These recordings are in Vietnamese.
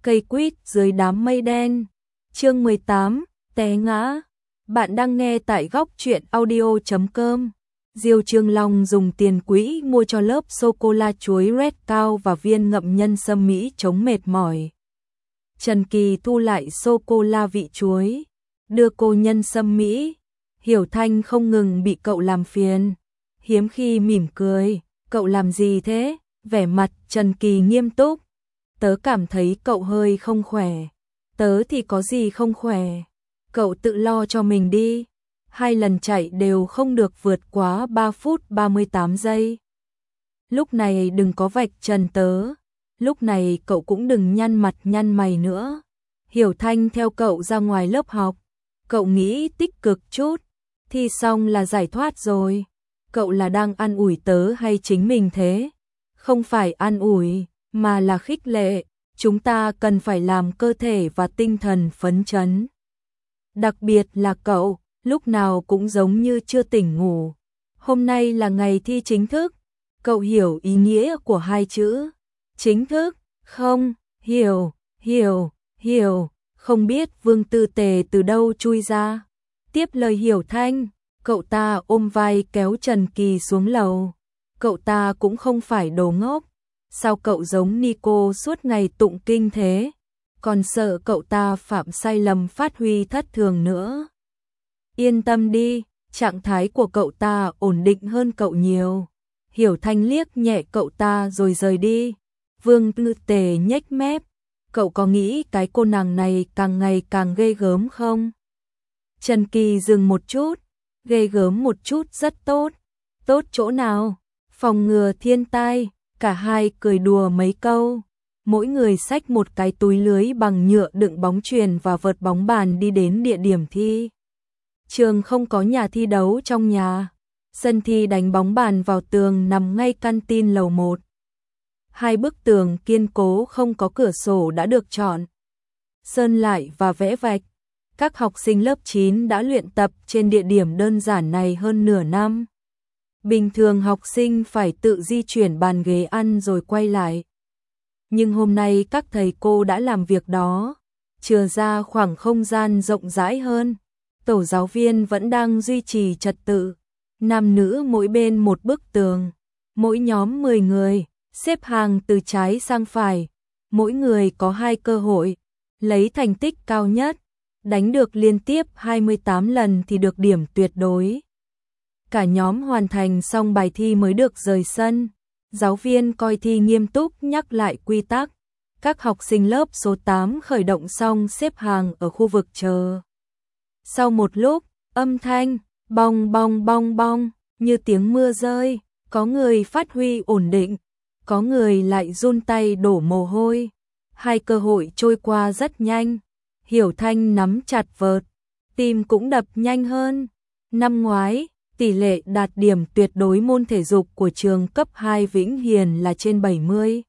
Cây quýt dưới đám mây đen. Chương 18, té ngã. Bạn đang nghe tại góc truyện audio.com. Diêu Trương Long dùng tiền quỹ mua cho lớp sô-cô-la chuối Red Cao và viên ngậm nhân sâm Mỹ chống mệt mỏi. Trần Kỳ thu lại sô-cô-la vị chuối, đưa cô nhân sâm Mỹ. Hiểu Thanh không ngừng bị cậu làm phiền, hiếm khi mỉm cười. Cậu làm gì thế? Vẻ mặt Trần Kỳ nghiêm túc. Tớ cảm thấy cậu hơi không khỏe. Tớ thì có gì không khỏe. Cậu tự lo cho mình đi. 2 lần chạy đều không được vượt quá 3 phút 38 giây. Lúc này đừng có vạch trần tớ. Lúc này cậu cũng đừng nhăn mặt nhăn mày nữa. Hiểu Thanh theo cậu ra ngoài lớp học. Cậu nghĩ tích cực chút. Thi xong là giải thoát rồi. Cậu là đang an ủi tớ hay chính mình thế? Không phải an ủi, mà là khích lệ. Chúng ta cần phải làm cơ thể và tinh thần phấn chấn. Đặc biệt là cậu, lúc nào cũng giống như chưa tỉnh ngủ. Hôm nay là ngày thi chính thức. Cậu hiểu ý nghĩa của 2 chữ chính thức không? Hiểu. Không biết Vương Tư Tề từ đâu chui ra. Tiếp lời Hiểu Thanh, cậu ta ôm vai kéo Trần Kỳ xuống lầu. Cậu ta cũng không phải đồ ngốc. Sao cậu giống Nico suốt ngày tụng kinh thế? Còn sợ cậu ta phạm sai lầm phát huy thất thường nữa. Yên tâm đi, trạng thái của cậu ta ổn định hơn cậu nhiều. Hiểu Thanh liếc nhẹ cậu ta rồi rời đi. Vương Tư Tề nhếch mép. Cậu có nghĩ cái cô nàng này càng ngày càng ghê gớm không? Trần Kỳ dừng một chút. Ghê gớm một chút rất tốt. Tốt chỗ nào? Phòng ngừa thiên tai. Cả hai cười đùa mấy câu. Mỗi người xách một cái túi lưới bằng nhựa đựng bóng chuyền và vợt bóng bàn đi đến địa điểm thi. Trường không có nhà thi đấu trong nhà. Sân thi đánh bóng bàn vào tường nằm ngay căn tin lầu 1. 2 bức tường kiên cố không có cửa sổ đã được chọn, sơn lại và vẽ vạch. Các học sinh lớp 9 đã luyện tập trên địa điểm đơn giản này hơn nửa năm. Bình thường học sinh phải tự di chuyển bàn ghế ăn rồi quay lại. Nhưng hôm nay các thầy cô đã làm việc đó, chừa ra khoảng không gian rộng rãi hơn. Tổ giáo viên vẫn đang duy trì trật tự. Nam nữ mỗi bên một bức tường. Mỗi nhóm 10 người, xếp hàng từ trái sang phải. Mỗi người có 2 cơ hội. Lấy thành tích cao nhất, đánh được liên tiếp 28 lần thì được điểm tuyệt đối. Cả nhóm hoàn thành xong bài thi mới được rời sân. Giáo viên coi thi nghiêm túc nhắc lại quy tắc. Các học sinh lớp số 8 khởi động xong xếp hàng ở khu vực chờ. Sau một lúc, âm thanh bong bong bong bong như tiếng mưa rơi. Có người phát huy ổn định, có người lại run tay đổ mồ hôi. 2 cơ hội trôi qua rất nhanh. Hiểu Thanh nắm chặt vợt, tim cũng đập nhanh hơn. Năm ngoái, tỷ lệ đạt điểm tuyệt đối môn thể dục của trường cấp 2 Vĩnh Hiền là trên 70.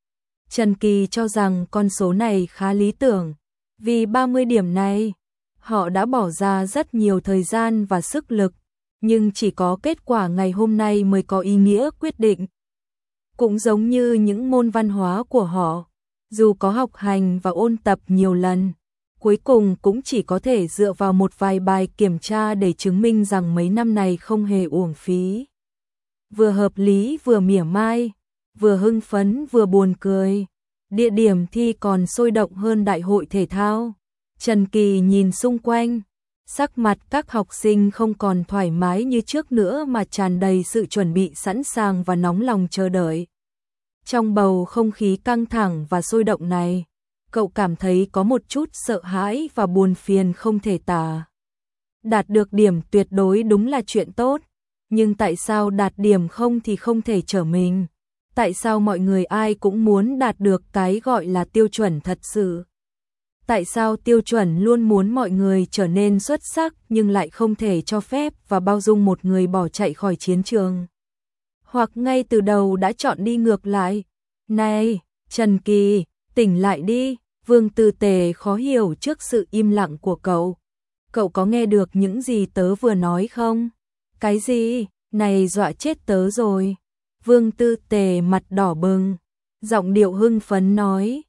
Trần Kỳ cho rằng con số này khá lý tưởng. Vì 30 điểm này, họ đã bỏ ra rất nhiều thời gian và sức lực, nhưng chỉ có kết quả ngày hôm nay mới có ý nghĩa quyết định. Cũng giống như những môn văn hóa của họ, dù có học hành và ôn tập nhiều lần, cuối cùng cũng chỉ có thể dựa vào một vài bài kiểm tra để chứng minh rằng mấy năm này không hề uổng phí. Vừa hợp lý vừa mỉa mai, vừa hưng phấn vừa buồn cười. Địa điểm thi còn sôi động hơn đại hội thể thao. Trần Kỳ nhìn xung quanh, sắc mặt các học sinh không còn thoải mái như trước nữa mà tràn đầy sự chuẩn bị sẵn sàng và nóng lòng chờ đợi. Trong bầu không khí căng thẳng và sôi động này, cậu cảm thấy có một chút sợ hãi và buồn phiền không thể tả. Đạt được điểm tuyệt đối đúng là chuyện tốt, nhưng tại sao đạt điểm không thì không thể trở mình? Tại sao mọi người ai cũng muốn đạt được cái gọi là tiêu chuẩn thật sự? Tại sao tiêu chuẩn luôn muốn mọi người trở nên xuất sắc nhưng lại không thể cho phép và bao dung một người bỏ chạy khỏi chiến trường? Hoặc ngay từ đầu đã chọn đi ngược lại? Này, Trần Kỳ, tỉnh lại đi. Vương Tư Tề khó hiểu trước sự im lặng của cậu. Cậu có nghe được những gì tớ vừa nói không? Cái gì? Này dọa chết tớ rồi. Vương Tư Tề mặt đỏ bừng, giọng điệu hưng phấn nói.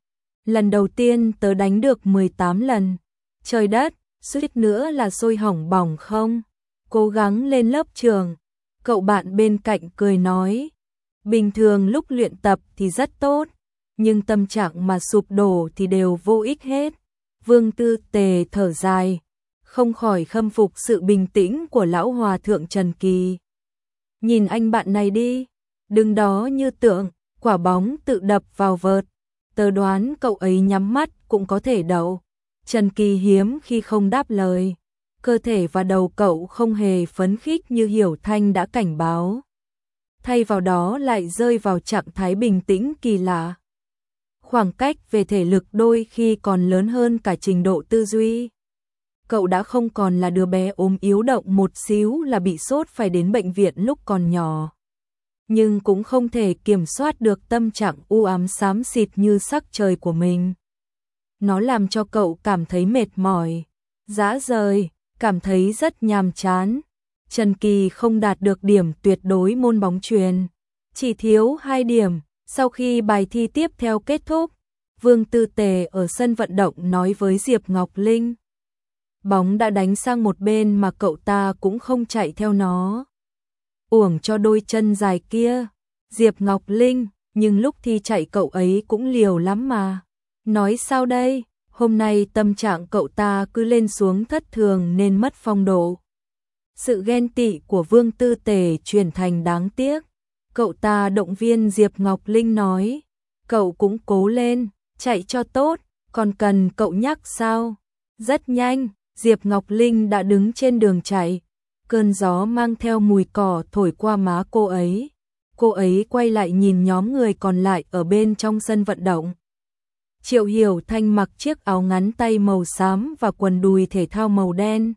Lần đầu tiên tớ đánh được 18 lần. Trời đất, suýt nữa là sôi hỏng bỏng không? Cố gắng lên lớp trường. Cậu bạn bên cạnh cười nói. Bình thường lúc luyện tập thì rất tốt, nhưng tâm trạng mà sụp đổ thì đều vô ích hết. Vương Tư Tề thở dài, không khỏi khâm phục sự bình tĩnh của lão hòa thượng Trần Kỳ. Nhìn anh bạn này đi, đứng đó như tượng, quả bóng tự đập vào vợt. Tớ đoán cậu ấy nhắm mắt cũng có thể đậu. Trần Kỳ hiếm khi không đáp lời. Cơ thể và đầu cậu không hề phấn khích như Hiểu Thanh đã cảnh báo. Thay vào đó lại rơi vào trạng thái bình tĩnh kỳ lạ. Khoảng cách về thể lực đôi khi còn lớn hơn cả trình độ tư duy. Cậu đã không còn là đứa bé ốm yếu động một xíu là bị sốt phải đến bệnh viện lúc còn nhỏ. Nhưng cũng không thể kiểm soát được tâm trạng u ám xám xịt như sắc trời của mình. Nó làm cho cậu cảm thấy mệt mỏi, rã rời, cảm thấy rất nhàm chán. Trần Kỳ không đạt được điểm tuyệt đối môn bóng chuyền, chỉ thiếu 2 điểm. Sau khi bài thi tiếp theo kết thúc, Vương Tư Tề ở sân vận động nói với Diệp Ngọc Linh. Bóng đã đánh sang một bên mà cậu ta cũng không chạy theo nó. Uổng cho đôi chân dài kia. Diệp Ngọc Linh, nhưng lúc thi chạy cậu ấy cũng liều lắm mà. Nói sao đây, hôm nay tâm trạng cậu ta cứ lên xuống thất thường nên mất phong độ. Sự ghen tị của Vương Tư Tề chuyển thành đáng tiếc. Cậu ta động viên Diệp Ngọc Linh nói, cậu cũng cố lên, chạy cho tốt, còn cần cậu nhắc sao? Rất nhanh, Diệp Ngọc Linh đã đứng trên đường chạy. Cơn gió mang theo mùi cỏ thổi qua má cô ấy. Cô ấy quay lại nhìn nhóm người còn lại ở bên trong sân vận động. Triệu Hiểu Thanh mặc chiếc áo ngắn tay màu xám và quần đùi thể thao màu đen.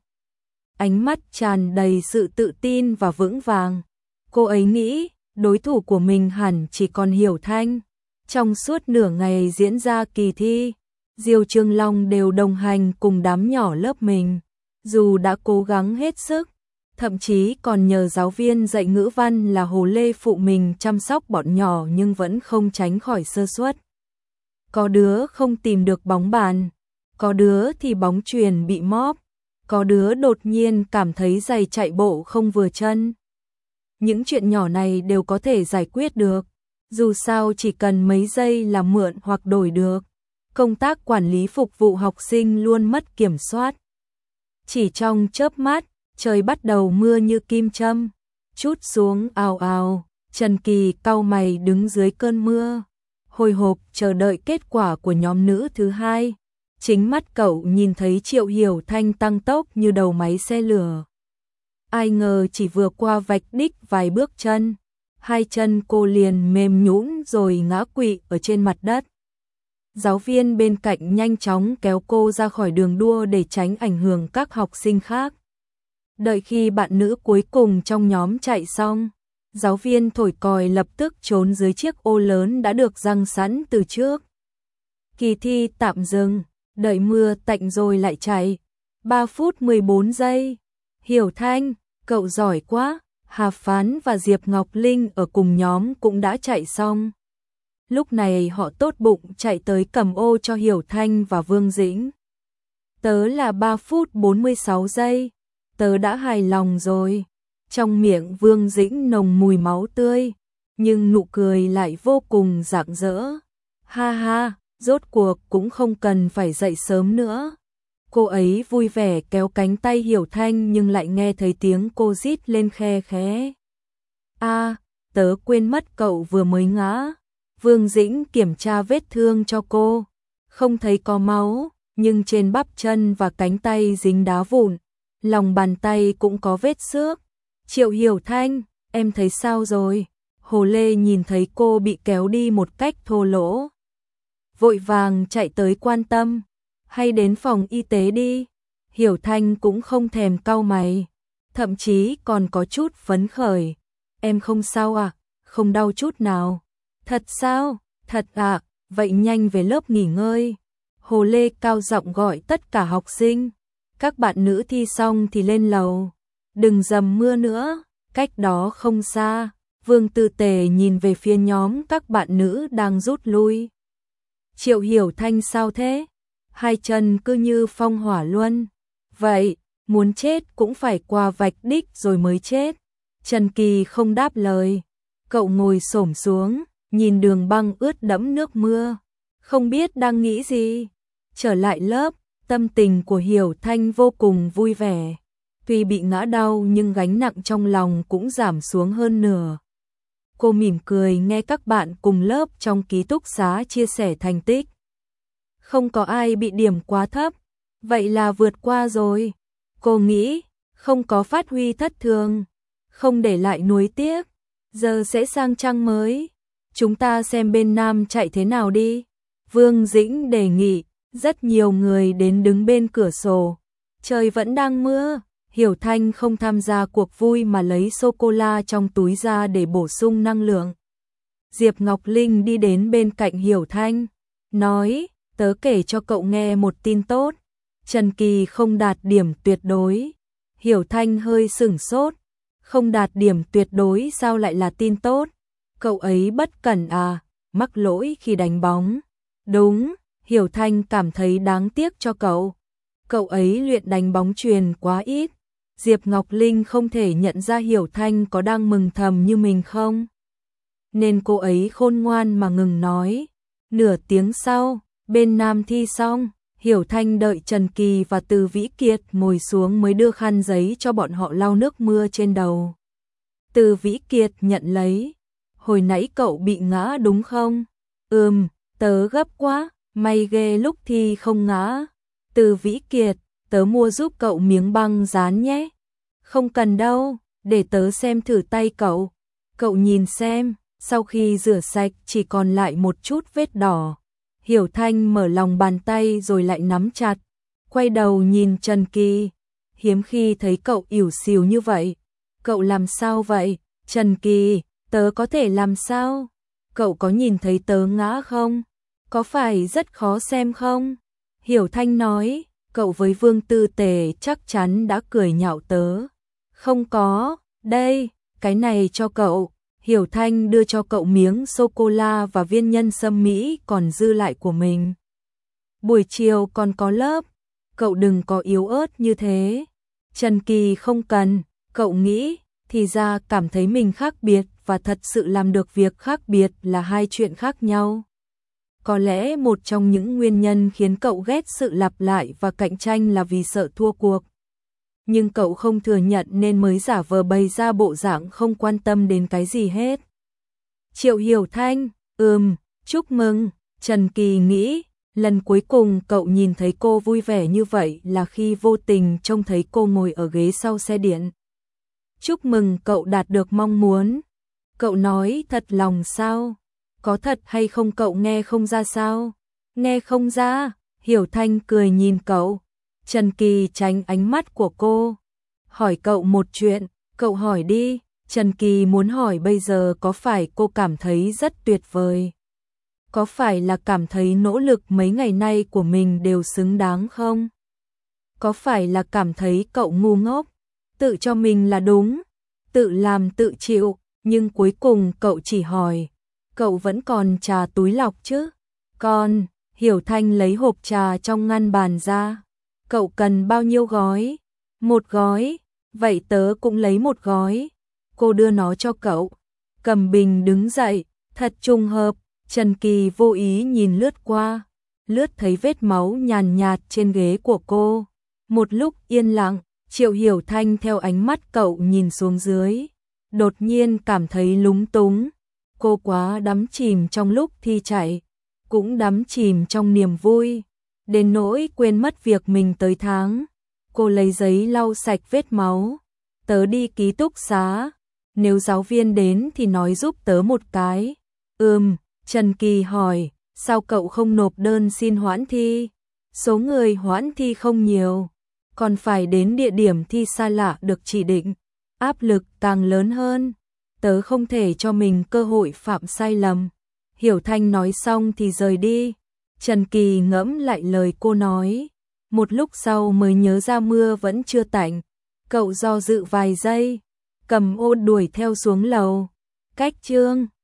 Ánh mắt tràn đầy sự tự tin và vững vàng. Cô ấy nghĩ, đối thủ của mình hẳn chỉ còn Hiểu Thanh. Trong suốt nửa ngày diễn ra kỳ thi, Diêu Trương Long đều đồng hành cùng đám nhỏ lớp mình. Dù đã cố gắng hết sức, thậm chí còn nhờ giáo viên dạy ngữ văn là Hồ Lê phụ mình chăm sóc bọn nhỏ nhưng vẫn không tránh khỏi sơ suất. Có đứa không tìm được bóng bàn, có đứa thì bóng chuyền bị móp, có đứa đột nhiên cảm thấy giày chạy bộ không vừa chân. Những chuyện nhỏ này đều có thể giải quyết được, dù sao chỉ cần mấy giây là mượn hoặc đổi được. Công tác quản lý phục vụ học sinh luôn mất kiểm soát. Chỉ trong chớp mắt, trời bắt đầu mưa như kim châm, trút xuống ào ào. Trần Kỳ cau mày đứng dưới cơn mưa, hồi hộp chờ đợi kết quả của nhóm nữ thứ hai. Chính mắt cậu nhìn thấy Triệu Hiểu Thanh tăng tốc như đầu máy xe lửa. Ai ngờ chỉ vừa qua vạch đích vài bước chân, hai chân cô liền mềm nhũn rồi ngã quỵ ở trên mặt đất. Giáo viên bên cạnh nhanh chóng kéo cô ra khỏi đường đua để tránh ảnh hưởng các học sinh khác. Đợi khi bạn nữ cuối cùng trong nhóm chạy xong, giáo viên thổi còi lập tức trốn dưới chiếc ô lớn đã được giăng sẵn từ trước. Kỳ thi tạm dừng, đợi mưa tạnh rồi lại chạy. 3 phút 14 giây. Hiểu Thanh, cậu giỏi quá. Hà Phán và Diệp Ngọc Linh ở cùng nhóm cũng đã chạy xong. Lúc này họ tốt bụng chạy tới cầm ô cho Hiểu Thanh và Vương Dĩnh. Tớ là 3 phút 46 giây. Tớ đã hài lòng rồi. Trong miệng Vương Dĩnh nồng mùi máu tươi, nhưng nụ cười lại vô cùng rạng rỡ. Ha ha, rốt cuộc cũng không cần phải dậy sớm nữa. Cô ấy vui vẻ kéo cánh tay Hiểu Thanh nhưng lại nghe thấy tiếng cô rít lên khe khẽ. A, tớ quên mất cậu vừa mới ngã. Vương Dĩnh kiểm tra vết thương cho cô. Không thấy có máu, nhưng trên bắp chân và cánh tay dính đá vụn. Lòng bàn tay cũng có vết xước. Triệu Hiểu Thanh, em thấy sao rồi? Hồ Lê nhìn thấy cô bị kéo đi một cách thô lỗ, vội vàng chạy tới quan tâm. Hay đến phòng y tế đi. Hiểu Thanh cũng không thèm cau mày, thậm chí còn có chút phấn khởi. Em không sao à? Không đau chút nào. Thật sao? Thật à? Vậy nhanh về lớp nghỉ ngơi. Hồ Lê cao giọng gọi tất cả học sinh. Các bạn nữ thi xong thì lên lầu. Đừng dầm mưa nữa. Cách đó không xa, Vương Tư Tề nhìn về phía nhóm các bạn nữ đang rút lui. Triệu Hiểu Thanh sao thế? Hai chân cứ như phong hỏa luân. Vậy, muốn chết cũng phải qua vạch đích rồi mới chết. Trần Kỳ không đáp lời. Cậu ngồi xổm xuống, nhìn đường băng ướt đẫm nước mưa. Không biết đang nghĩ gì. Trở lại lớp, tâm tình của Hiểu Thanh vô cùng vui vẻ. Tuy bị ngã đau nhưng gánh nặng trong lòng cũng giảm xuống hơn nửa. Cô mỉm cười nghe các bạn cùng lớp trong ký túc xá chia sẻ thành tích. Không có ai bị điểm quá thấp, vậy là vượt qua rồi. Cô nghĩ, không có phát huy thất thường, không để lại nuối tiếc, giờ sẽ sang trang mới. Chúng ta xem bên Nam chạy thế nào đi. Vương Dĩnh đề nghị, rất nhiều người đến đứng bên cửa sổ. Trời vẫn đang mưa, Hiểu Thanh không tham gia cuộc vui mà lấy sô-cô-la trong túi ra để bổ sung năng lượng. Diệp Ngọc Linh đi đến bên cạnh Hiểu Thanh, nói, tớ kể cho cậu nghe một tin tốt. Trần Kỳ không đạt điểm tuyệt đối. Hiểu Thanh hơi sửng sốt, không đạt điểm tuyệt đối sao lại là tin tốt? Cậu ấy bất cẩn à, mắc lỗi khi đánh bóng. Đúng, Hiểu Thanh cảm thấy đáng tiếc cho cậu. Cậu ấy luyện đánh bóng chuyền quá ít. Diệp Ngọc Linh không thể nhận ra Hiểu Thanh có đang mừng thầm như mình không? Nên cô ấy khôn ngoan mà ngừng nói. Nửa tiếng sau, bên Nam thi xong, Hiểu Thanh đợi Trần Kỳ và Từ Vĩ Kiệt ngồi xuống mới đưa khăn giấy cho bọn họ lau nước mưa trên đầu. Từ Vĩ Kiệt nhận lấy. Hồi nãy cậu bị ngã đúng không? Tớ gấp quá, may ghê lúc thi không ngã. Từ Vĩ Kiệt, tớ mua giúp cậu miếng băng dán nhé. Không cần đâu, để tớ xem thử tay cậu. Cậu nhìn xem, sau khi rửa sạch chỉ còn lại một chút vết đỏ. Hiểu Thanh mở lòng bàn tay rồi lại nắm chặt. Quay đầu nhìn Trần Kỳ. Hiếm khi thấy cậu ỉu xìu như vậy. Cậu làm sao vậy? Trần Kỳ, tớ có thể làm sao? Cậu có nhìn thấy tớ ngã không? Có phải rất khó xem không? Hiểu Thanh nói, cậu với Vương Tư Tề chắc chắn đã cười nhạo tớ. Không có, đây, cái này cho cậu. Hiểu Thanh đưa cho cậu miếng sô-cô-la và viên nhân sâm Mỹ còn dư lại của mình. Buổi chiều còn có lớp, cậu đừng có yếu ớt như thế. Trần Kỳ không cần, cậu nghĩ, thì ra cảm thấy mình khác biệt và thật sự làm được việc khác biệt là hai chuyện khác nhau. Có lẽ một trong những nguyên nhân khiến cậu ghét sự lặp lại và cạnh tranh là vì sợ thua cuộc. Nhưng cậu không thừa nhận nên mới giả vờ bày ra bộ dạng không quan tâm đến cái gì hết. Triệu Hiểu Thanh, chúc mừng. Trần Kỳ nghĩ, lần cuối cùng cậu nhìn thấy cô vui vẻ như vậy là khi vô tình trông thấy cô ngồi ở ghế sau xe điện. Chúc mừng cậu đạt được mong muốn. Cậu nói thật lòng sao? Có thật hay không cậu nghe không ra sao? Nghe không ra, Hiểu Thanh cười nhìn cậu. Trần Kỳ tránh ánh mắt của cô. Hỏi cậu một chuyện, cậu hỏi đi. Trần Kỳ muốn hỏi bây giờ có phải cô cảm thấy rất tuyệt vời? Có phải là cảm thấy nỗ lực mấy ngày nay của mình đều xứng đáng không? Có phải là cảm thấy cậu ngu ngốc, tự cho mình là đúng, tự làm tự chịu, nhưng cuối cùng cậu chỉ hỏi, cậu vẫn còn trà túi lọc chứ? Còn, Hiểu Thanh lấy hộp trà trong ngăn bàn ra. Cậu cần bao nhiêu gói? Một gói, vậy tớ cũng lấy một gói. Cô đưa nó cho cậu. Cầm bình đứng dậy, thật trùng hợp, Trần Kỳ vô ý nhìn lướt qua, lướt thấy vết máu nhàn nhạt trên ghế của cô. Một lúc yên lặng, Triệu Hiểu Thanh theo ánh mắt cậu nhìn xuống dưới, đột nhiên cảm thấy lúng túng. Cô quá đắm chìm trong lúc thi chạy, cũng đắm chìm trong niềm vui, đến nỗi quên mất việc mình tới tháng. Cô lấy giấy lau sạch vết máu. Tớ đi ký túc xá, nếu giáo viên đến thì nói giúp tớ một cái. Trần Kỳ hỏi, sao cậu không nộp đơn xin hoãn thi? Số người hoãn thi không nhiều, còn phải đến địa điểm thi xa lạ được chỉ định, áp lực càng lớn hơn. Tớ không thể cho mình cơ hội phạm sai lầm. Hiểu Thanh nói xong thì rời đi. Trần Kỳ ngẫm lại lời cô nói, một lúc sau mới nhớ ra mưa vẫn chưa tạnh. Cậu do dự vài giây, cầm ô đuổi theo xuống lầu. Cách chương